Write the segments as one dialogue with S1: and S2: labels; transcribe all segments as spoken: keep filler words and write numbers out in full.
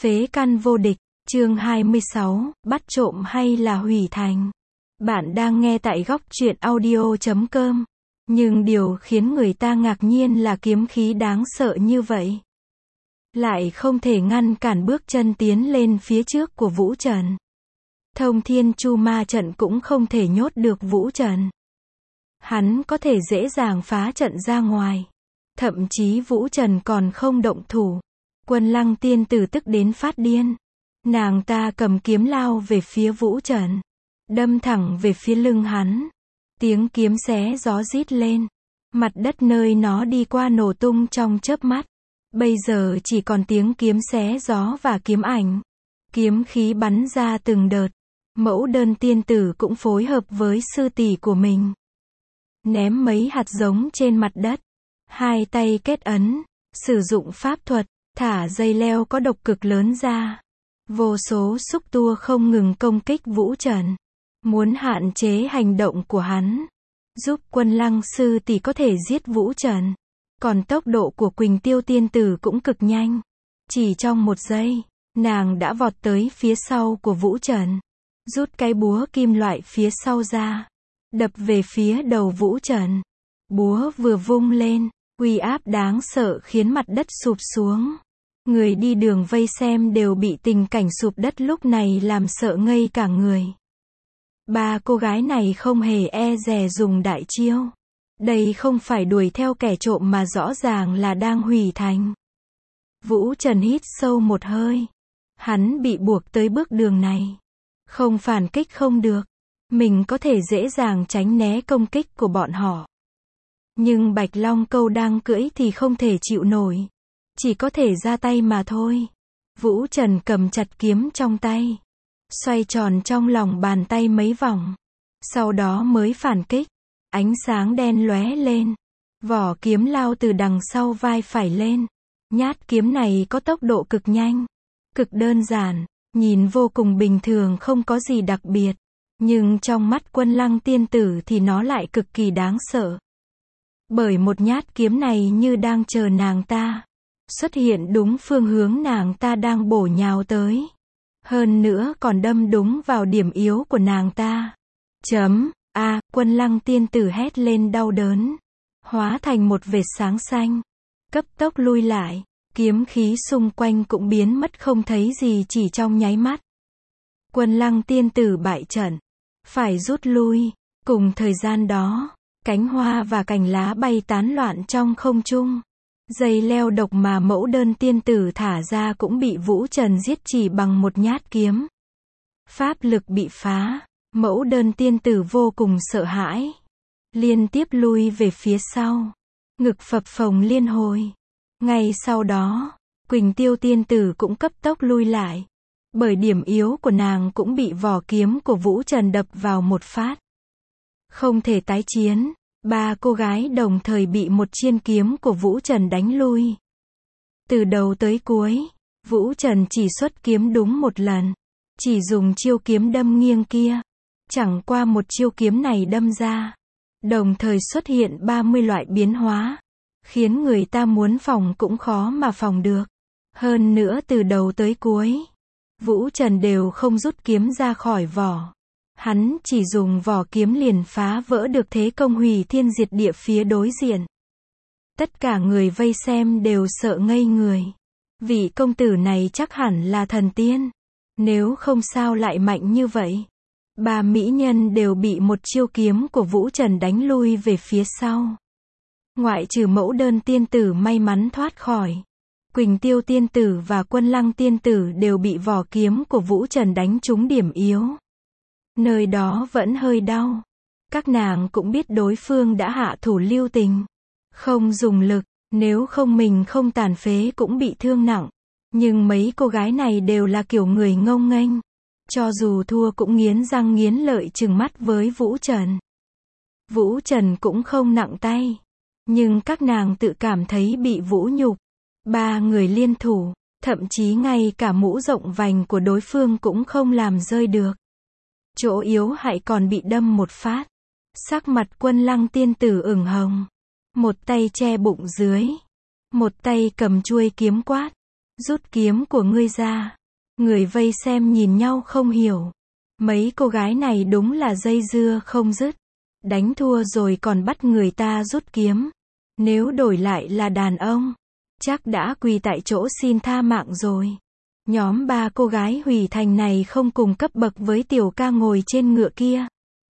S1: Phế căn vô địch, chương hai mươi sáu, bắt trộm hay là hủy thành. Bạn đang nghe tại góc truyện audio chấm com. Nhưng điều khiến người ta ngạc nhiên là kiếm khí đáng sợ như vậy lại không thể ngăn cản bước chân tiến lên phía trước của Vũ Trần. Thông Thiên Chu Ma trận cũng không thể nhốt được Vũ Trần. Hắn có thể dễ dàng phá trận ra ngoài. Thậm chí Vũ Trần còn không động thủ. Quân Lăng tiên tử tức đến phát điên. Nàng ta cầm kiếm lao về phía Vũ Trần. Đâm thẳng về phía lưng hắn. Tiếng kiếm xé gió rít lên. Mặt đất nơi nó đi qua nổ tung trong chớp mắt. Bây giờ chỉ còn tiếng kiếm xé gió và kiếm ảnh. Kiếm khí bắn ra từng đợt. Mẫu đơn tiên tử cũng phối hợp với sư tỷ của mình. Ném mấy hạt giống trên mặt đất. Hai tay kết ấn. Sử dụng pháp thuật. Thả dây leo có độc cực lớn ra. Vô số xúc tua không ngừng công kích Vũ Trần. Muốn hạn chế hành động của hắn. Giúp Quân Lăng sư tỷ có thể giết Vũ Trần. Còn tốc độ của Quỳnh Tiêu tiên tử cũng cực nhanh. Chỉ trong một giây, nàng đã vọt tới phía sau của Vũ Trần. Rút cái búa kim loại phía sau ra. Đập về phía đầu Vũ Trần. Búa vừa vung lên, uy áp đáng sợ khiến mặt đất sụp xuống. Người đi đường vây xem đều bị tình cảnh sụp đất lúc này làm sợ ngây cả người. Ba cô gái này không hề e dè dùng đại chiêu. Đây không phải đuổi theo kẻ trộm mà rõ ràng là đang hủy thành. Vũ Trần hít sâu một hơi. Hắn bị buộc tới bước đường này. Không phản kích không được. Mình có thể dễ dàng tránh né công kích của bọn họ. Nhưng Bạch Long Câu đang cưỡi thì không thể chịu nổi. Chỉ có thể ra tay mà thôi. Vũ Trần cầm chặt kiếm trong tay. Xoay tròn trong lòng bàn tay mấy vòng. Sau đó mới phản kích. Ánh sáng đen lóe lên. Vỏ kiếm lao từ đằng sau vai phải lên. Nhát kiếm này có tốc độ cực nhanh. Cực đơn giản. Nhìn vô cùng bình thường không có gì đặc biệt. Nhưng trong mắt Quân Lăng tiên tử thì nó lại cực kỳ đáng sợ. Bởi một nhát kiếm này như đang chờ nàng ta. Xuất hiện đúng phương hướng nàng ta đang bổ nhào tới. Hơn nữa còn đâm đúng vào điểm yếu của nàng ta. Chấm, a, Quân Lăng tiên tử hét lên đau đớn. Hóa thành một vệt sáng xanh. Cấp tốc lui lại. Kiếm khí xung quanh cũng biến mất không thấy gì chỉ trong nháy mắt. Quân Lăng tiên tử bại trận. Phải rút lui. Cùng thời gian đó, cánh hoa và cành lá bay tán loạn trong không trung. Dây leo độc mà mẫu đơn tiên tử thả ra cũng bị Vũ Trần giết chỉ bằng một nhát kiếm. Pháp lực bị phá. Mẫu đơn tiên tử vô cùng sợ hãi. Liên tiếp lui về phía sau. Ngực phập phồng liên hồi. Ngay sau đó, Quỳnh Tiêu tiên tử cũng cấp tốc lui lại. Bởi điểm yếu của nàng cũng bị vỏ kiếm của Vũ Trần đập vào một phát. Không thể tái chiến. Ba cô gái đồng thời bị một chiên kiếm của Vũ Trần đánh lui. Từ đầu tới cuối, Vũ Trần chỉ xuất kiếm đúng một lần. Chỉ dùng chiêu kiếm đâm nghiêng kia. Chẳng qua một chiêu kiếm này đâm ra. Đồng thời xuất hiện ba mươi loại biến hóa. Khiến người ta muốn phòng cũng khó mà phòng được. Hơn nữa từ đầu tới cuối, Vũ Trần đều không rút kiếm ra khỏi vỏ. Hắn chỉ dùng vỏ kiếm liền phá vỡ được thế công hủy thiên diệt địa phía đối diện. Tất cả người vây xem đều sợ ngây người. Vị công tử này chắc hẳn là thần tiên. Nếu không sao lại mạnh như vậy. Ba mỹ nhân đều bị một chiêu kiếm của Vũ Trần đánh lui về phía sau. Ngoại trừ mẫu đơn tiên tử may mắn thoát khỏi. Quỳnh Tiêu tiên tử và Quân Lăng tiên tử đều bị vỏ kiếm của Vũ Trần đánh trúng điểm yếu. Nơi đó vẫn hơi đau. Các nàng cũng biết đối phương đã hạ thủ lưu tình. Không dùng lực, nếu không mình không tàn phế cũng bị thương nặng. Nhưng mấy cô gái này đều là kiểu người ngông nghênh. Cho dù thua cũng nghiến răng nghiến lợi trừng mắt với Vũ Trần. Vũ Trần cũng không nặng tay. Nhưng các nàng tự cảm thấy bị vũ nhục. Ba người liên thủ, thậm chí ngay cả mũ rộng vành của đối phương cũng không làm rơi được. Chỗ yếu hại còn bị đâm một phát. Sắc mặt Quân Lăng tiên tử ửng hồng. Một tay che bụng dưới. Một tay cầm chuôi kiếm quát. Rút kiếm của ngươi ra. Người vây xem nhìn nhau không hiểu. Mấy cô gái này đúng là dây dưa không dứt. Đánh thua rồi còn bắt người ta rút kiếm. Nếu đổi lại là đàn ông, chắc đã quỳ tại chỗ xin tha mạng rồi. Nhóm ba cô gái Hủy Thành này không cùng cấp bậc với tiểu ca ngồi trên ngựa kia.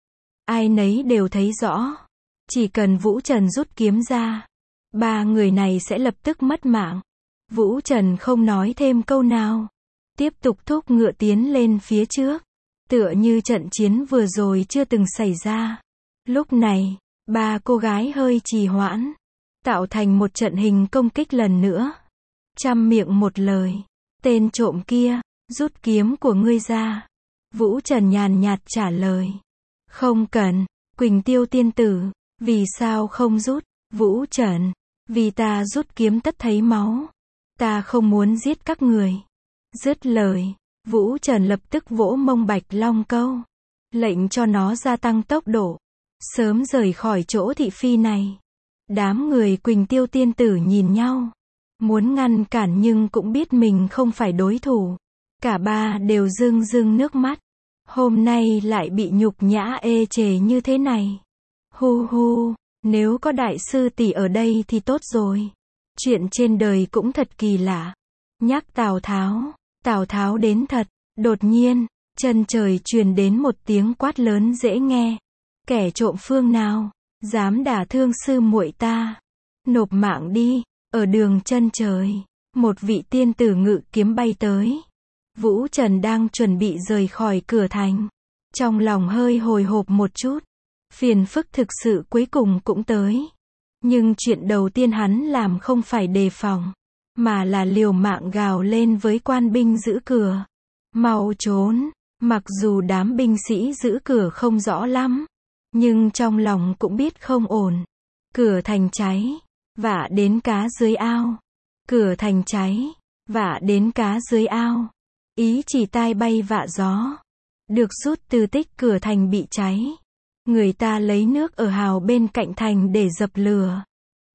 S1: Ai nấy đều thấy rõ. Chỉ cần Vũ Trần rút kiếm ra, ba người này sẽ lập tức mất mạng. Vũ Trần không nói thêm câu nào. Tiếp tục thúc ngựa tiến lên phía trước. Tựa như trận chiến vừa rồi chưa từng xảy ra. Lúc này, ba cô gái hơi trì hoãn. Tạo thành một trận hình công kích lần nữa. Trăm miệng một lời. Tên trộm kia, rút kiếm của ngươi ra. Vũ Trần nhàn nhạt trả lời. Không cần, Quỳnh Tiêu tiên tử. Vì sao không rút? Vũ Trần. Vì ta rút kiếm tất thấy máu. Ta không muốn giết các người. Dứt lời, Vũ Trần lập tức vỗ mông Bạch Long Câu. Lệnh cho nó gia tăng tốc độ. Sớm rời khỏi chỗ thị phi này. Đám người Quỳnh Tiêu tiên tử nhìn nhau. Muốn ngăn cản nhưng cũng biết mình không phải đối thủ. Cả ba đều rưng rưng nước mắt. Hôm nay lại bị nhục nhã ê chề như thế này. Hu hu, nếu có đại sư tỷ ở đây thì tốt rồi. Chuyện trên đời cũng thật kỳ lạ. Nhắc Tào Tháo, Tào Tháo đến thật. Đột nhiên, chân trời truyền đến một tiếng quát lớn dễ nghe. Kẻ trộm phương nào, dám đả thương sư muội ta. Nộp mạng đi. Ở đường chân trời, một vị tiên tử ngự kiếm bay tới. Vũ Trần đang chuẩn bị rời khỏi cửa thành. Trong lòng hơi hồi hộp một chút. Phiền phức thực sự cuối cùng cũng tới. Nhưng chuyện đầu tiên hắn làm không phải đề phòng, mà là liều mạng gào lên với quan binh giữ cửa. Mau trốn, mặc dù đám binh sĩ giữ cửa không rõ lắm. Nhưng trong lòng cũng biết không ổn. Cửa thành cháy. Vả đến cá dưới ao. Cửa thành cháy. Vả đến cá dưới ao. Ý chỉ tai bay vạ gió. Được rút từ tích cửa thành bị cháy. Người ta lấy nước ở hào bên cạnh thành để dập lửa.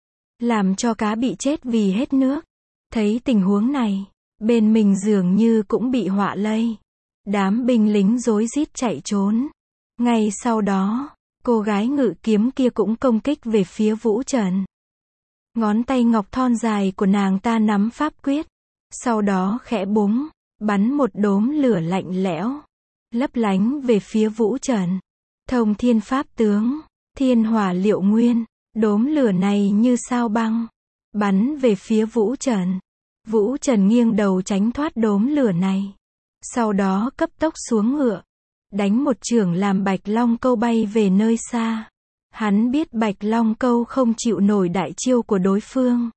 S1: Làm cho cá bị chết vì hết nước. Thấy tình huống này, bên mình dường như cũng bị họa lây. Đám binh lính rối rít chạy trốn. Ngay sau đó, cô gái ngự kiếm kia cũng công kích về phía Vũ Trần. Ngón tay ngọc thon dài của nàng ta nắm pháp quyết. Sau đó khẽ búng, bắn một đốm lửa lạnh lẽo, lấp lánh về phía Vũ Trần. Thông thiên pháp tướng, thiên hỏa liệu nguyên, đốm lửa này như sao băng, bắn về phía Vũ Trần. Vũ Trần nghiêng đầu tránh thoát đốm lửa này. Sau đó cấp tốc xuống ngựa, đánh một chưởng làm Bạch Long Câu bay về nơi xa. Hắn biết Bạch Long Câu không chịu nổi đại chiêu của đối phương.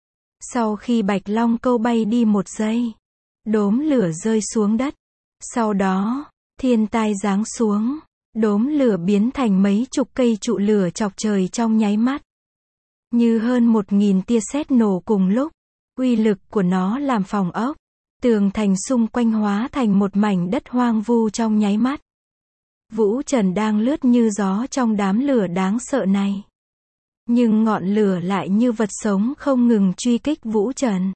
S1: Sau khi Bạch Long Câu bay đi một giây, đốm lửa rơi xuống đất. Sau đó, thiên tai giáng xuống, đốm lửa biến thành mấy chục cây trụ lửa chọc trời trong nháy mắt. Như hơn một nghìn tia sét nổ cùng lúc, uy lực của nó làm phòng ốc, tường thành xung quanh hóa thành một mảnh đất hoang vu trong nháy mắt. Vũ Trần đang lướt như gió trong đám lửa đáng sợ này. Nhưng ngọn lửa lại như vật sống không ngừng truy kích Vũ Trần.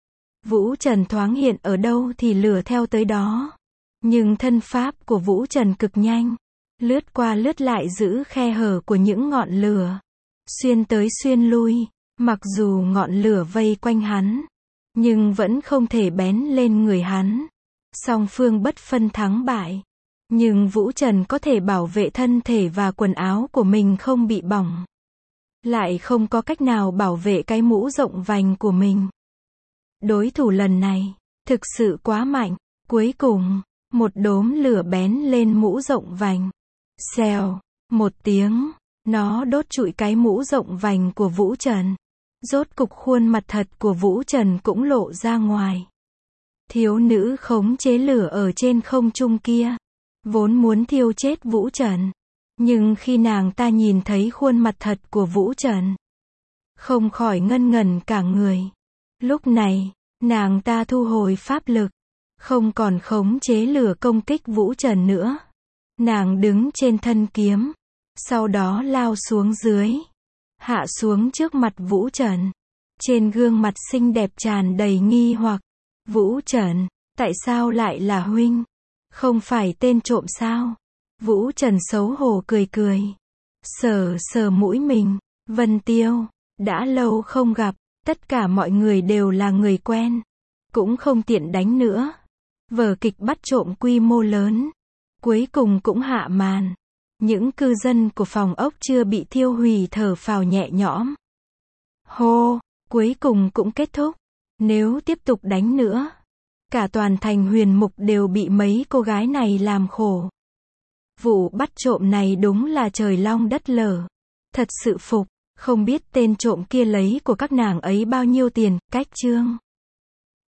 S1: Vũ Trần thoáng hiện ở đâu thì lửa theo tới đó. Nhưng thân pháp của Vũ Trần cực nhanh, lướt qua lướt lại giữ khe hở của những ngọn lửa, xuyên tới xuyên lui. Mặc dù ngọn lửa vây quanh hắn, nhưng vẫn không thể bén lên người hắn. Song phương bất phân thắng bại. Nhưng Vũ Trần có thể bảo vệ thân thể và quần áo của mình không bị bỏng. Lại không có cách nào bảo vệ cái mũ rộng vành của mình. Đối thủ lần này, thực sự quá mạnh. Cuối cùng, một đốm lửa bén lên mũ rộng vành. Xèo, một tiếng, nó đốt trụi cái mũ rộng vành của Vũ Trần. Rốt cục khuôn mặt thật của Vũ Trần cũng lộ ra ngoài. Thiếu nữ khống chế lửa ở trên không trung kia, vốn muốn thiêu chết Vũ Trần. Nhưng khi nàng ta nhìn thấy khuôn mặt thật của Vũ Trần, không khỏi ngân ngần cả người. Lúc này, nàng ta thu hồi pháp lực, không còn khống chế lửa công kích Vũ Trần nữa. Nàng đứng trên thân kiếm, sau đó lao xuống dưới, hạ xuống trước mặt Vũ Trần. Trên gương mặt xinh đẹp tràn đầy nghi hoặc. Vũ Trần, tại sao lại là huynh? Không phải tên trộm sao? Vũ Trần xấu hổ cười cười. Sờ sờ mũi mình. Vân Tiêu, đã lâu không gặp, tất cả mọi người đều là người quen. Cũng không tiện đánh nữa. Vở kịch bắt trộm quy mô lớn. Cuối cùng cũng hạ màn. Những cư dân của phòng ốc chưa bị thiêu hủy thở phào nhẹ nhõm. Hô, cuối cùng cũng kết thúc. Nếu tiếp tục đánh nữa, cả toàn thành Huyền Mục đều bị mấy cô gái này làm khổ. Vụ bắt trộm này đúng là trời long đất lở. Thật sự phục, không biết tên trộm kia lấy của các nàng ấy bao nhiêu tiền, cách chương.